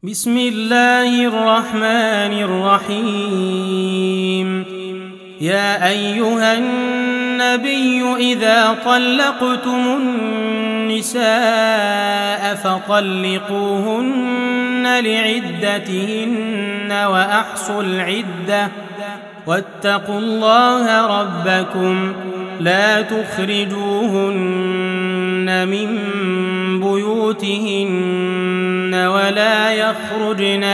بسم الله الرحمن الرحيم. يا أيها النبي إذا طلقتم النساء فطلقوهن لعدتهن وأحصوا العدة واتقوا الله ربكم لا تخرجوهن من بيوتهن ولا يخرجن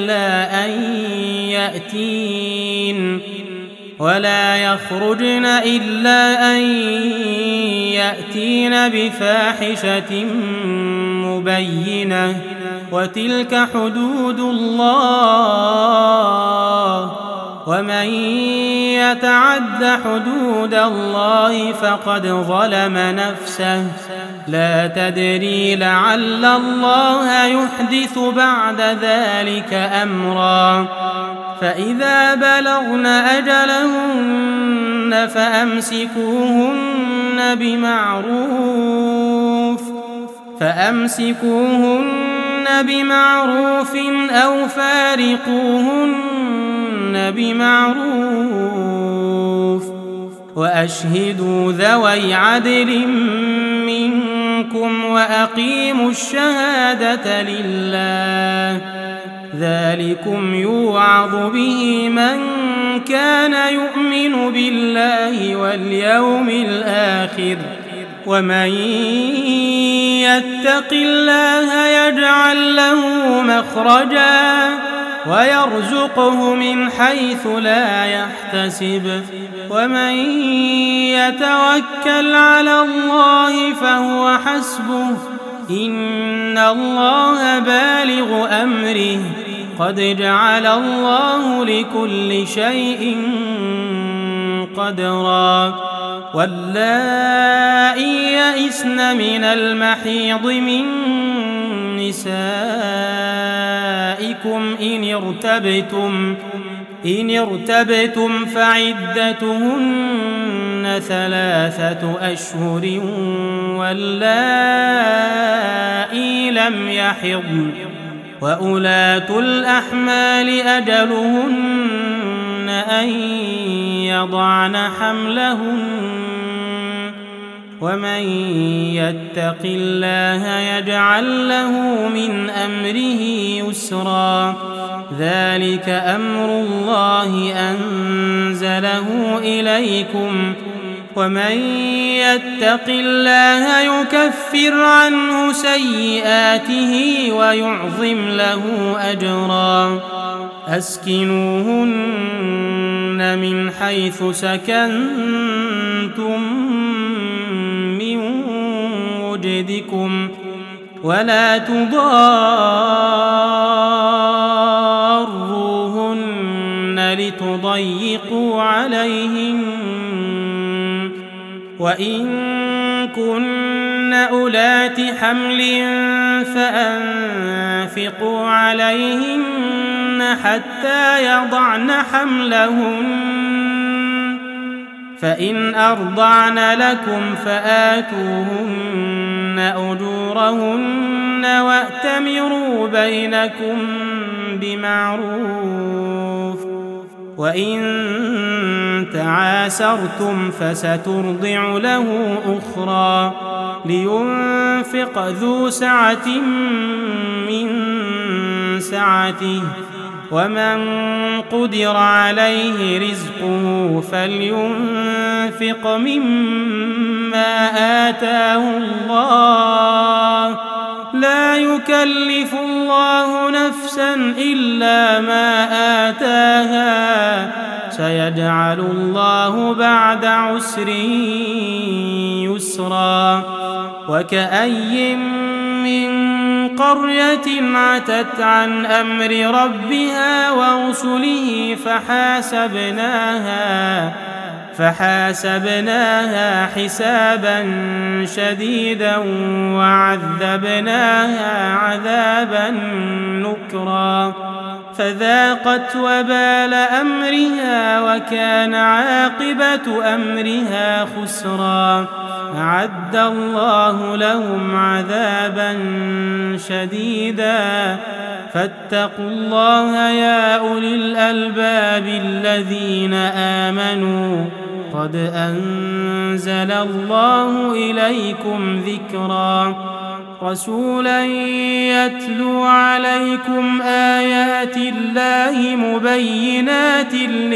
إلا أن يأتين بفاحشة مبينة وتلك حدود الله ومن يتعد حدود الله فقد ظلم نفسه لا تدري لعل الله يحدث بعد ذلك أمرا. فإذا بلغن أجلهن فأمسكوهن بمعروف أو فارقوهن بمعروف وأشهدوا ذوي عدل منكم وأقيموا الشهادة لله ذلكم يوعظ به من كان يؤمن بالله واليوم الآخر ومن يتق الله يجعل له مخرجا ويرزقه من حيث لا يحتسب ومن يتوكل على الله فهو حسبه إن الله بالغ أمره قد جعل الله لكل شيء قدرا. واللائي يئسن من المحيض من نسائكم إن ارتبتم فعدتهن 3 أشهر واللائي لم يحضن وأولاة الأحمال أجلهن أن يضعن حملهن ومن يتق الله يجعل له من أمره يسرا. ذلك أمر الله أنزله إليكم ومن يتق الله يكفر عنه سيئاته ويعظم له أجرا. أسكنوهن من حيث سكنتم من وجدكم ولا تضاروهن لتضيقوا عليهن وإن كن أولات حمل فأنفقوا عليهن حتى يضعن حملهن فإن أرضعن لكم فآتوهن أجورهن وأتمروا بينكم بمعروف وإن تعاسرتم فسترضع له أخرى لينفق ذو سعة من سعته ومن قدر عليه رزقه فلينفق مما آتاه الله لا يكلف الله نفسا إلا ما آتاها سيجعل الله بعد عسر يسرا. وكأي من قرية عتت عن أمر ربها ورسله فحاسبناها حسابا شديدا وعذبناها عذابا نكرا فذاقت وبال أمرها وكان عاقبة أمرها خسرا. أعد الله لهم عذابا شديدا فاتقوا الله يا أولي الألباب الذين آمنوا قد أنزل الله إليكم ذكرا رسولا يتلو عليكم آيات الله مبينات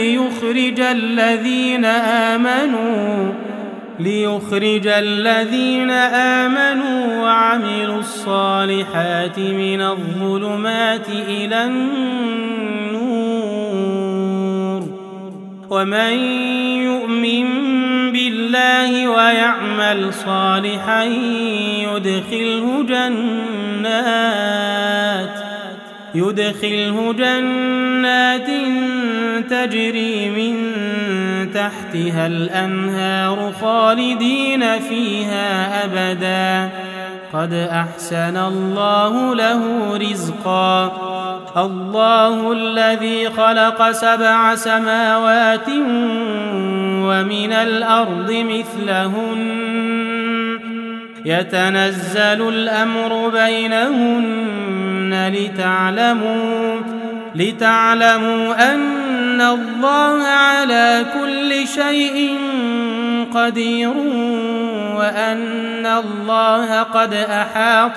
ليخرج الذين آمنوا وعملوا الصالحات من الظلمات إلى النور ومن يؤمن بالله ويعمل صالحا يدخله جنات تجري من تحتها الأنهار خالدين فيها أبدا قد أحسن الله له رزقا الله الذي خلق 7 سماوات ومن الأرض مثلهن يتنزل الأمر بينهن لتعلموا أن الله على كل شيء قدير وأن الله قد أحاط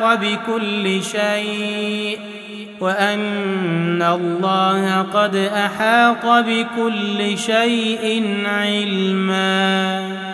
بكل شيء علما.